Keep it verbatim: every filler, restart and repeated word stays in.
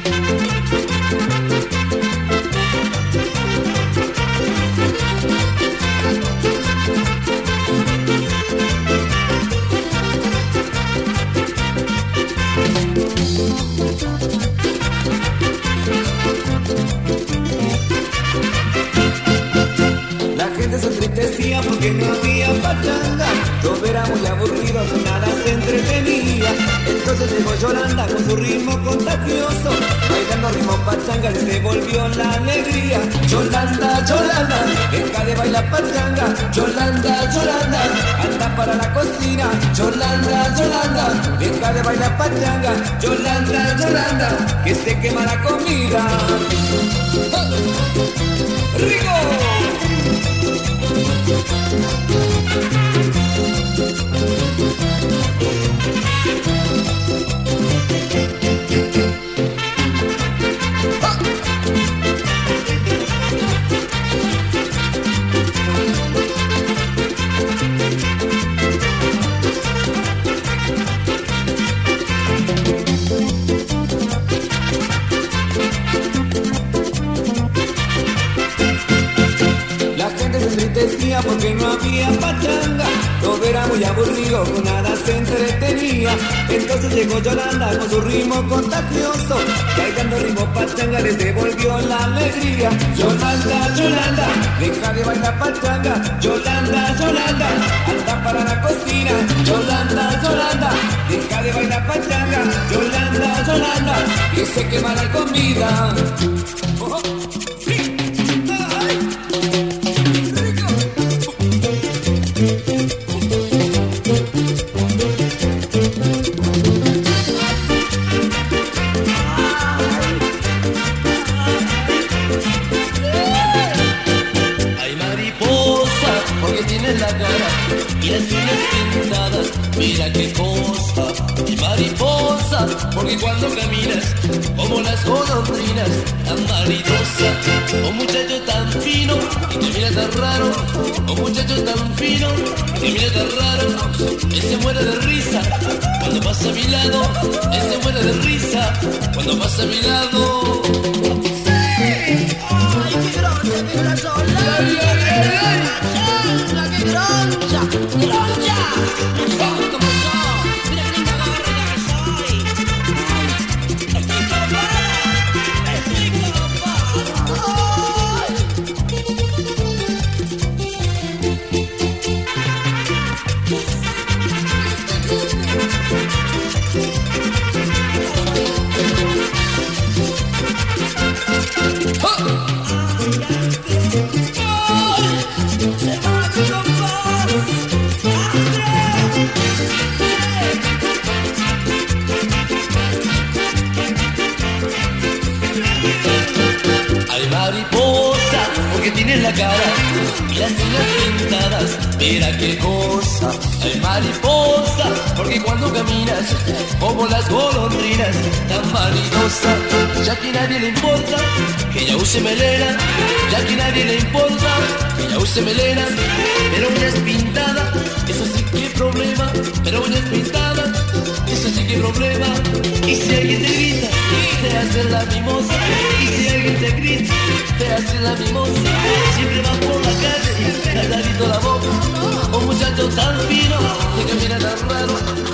Porque no había pachanga, todo era muy aburrido, nada se entretenía. Entonces llegó Yolanda con su ritmo contagioso, bailando ritmo pachanga les devolvió la alegría. Yolanda, Yolanda, deja de bailar pachanga. Yolanda, Yolanda, anda para la cocina. Yolanda, Yolanda, deja de bailar pachanga. Yolanda, Yolanda, que se quema la comida. ¡Oh! ¡Rico! Porque no había pachanga, todo era muy aburrido, con nada se entretenía. Entonces llegó Yolanda con su ritmo contagioso, bailando ritmo pachanga les devolvió la alegría. Yolanda, Yolanda, deja de bailar pachanga. Yolanda, Yolanda, anda para la cocina. Yolanda, Yolanda, deja de bailar pachanga. Yolanda, Yolanda, que se quema la comida. Oh, oh. Y las uñas pintadas, mira qué cosa. Y mariposa, porque cuando caminas como las golondrinas, tan maridosa. Un muchacho tan fino y que mira tan raro. Un muchacho tan fino y que mira tan raro. Él se muere de risa cuando pasa a mi lado. Él se muere de risa cuando pasa a mi lado. ¡Sí! ¡Ay, qué grande, qué corazón! ¡Qué groncha! ¡Groncha! No soy como yo. Mira qué linda gorda que soy. Estoy copada. Estoy copada. Tienes la cara y las uñas pintadas, mira qué cosa. Ay, mariposa, porque cuando caminas como las golondrinas, tan maridosa. Ya que nadie le importa que ella use melena, ya que nadie le importa que ella use melena. Pero uñas pintadas, eso sí que problema. Pero uñas pintadas, eso sí que problema. Y si alguien te grita, te hace la mimosa. Y si alguien te grita, te hace la mimosa. Siempre vas por la calle, calladito la boca. Un muchacho tan fino, que camina tan raro.